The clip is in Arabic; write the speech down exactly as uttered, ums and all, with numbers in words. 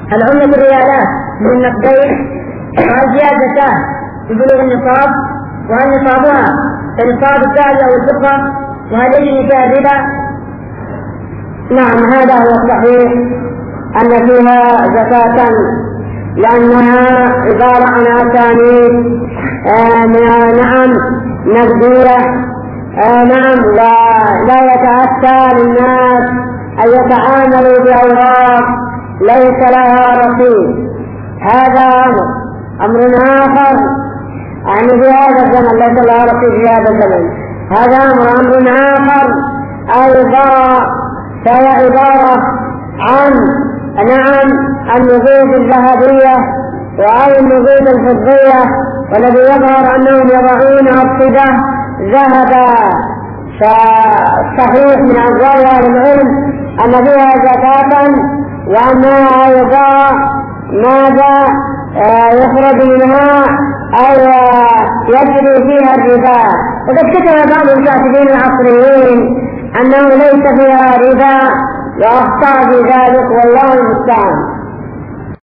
العملة الريالات من النقدين، وهل فيها زكاة ببلوغ النصاب؟ وهل نصابها كنصاب الذهب أو الفضة؟ وهل يجري فيها الربا؟ نعم، هذا هو الصحيح أن فيها زكاة، لأنها عبارة عن أسانيد آه نعم نقدية. آه نعم ولا يتأتى للناس أن يتعاملوا بأوراق ليس لها رصيد. هذا أمر أمر آخر، يعني في هذا الزمن ليس لها رصيد في هذا الزمن. هذا أمر أمر آخر أيضا، فهي عبارة عن نعم النقود الذهبية وأي النقود الفضية، والذي يظهر أنهم يضعون أصبة ذهبا. فصحيح من أقوال أهل العلم أن فيها زكاة، وأنها أيضا ماذا يخرج منها أو يجري فيها الربا. وقد كتب بعض الكاتبين العصريين أنه ليس فيها ربا، وأخطأ بذلك والله المستعان.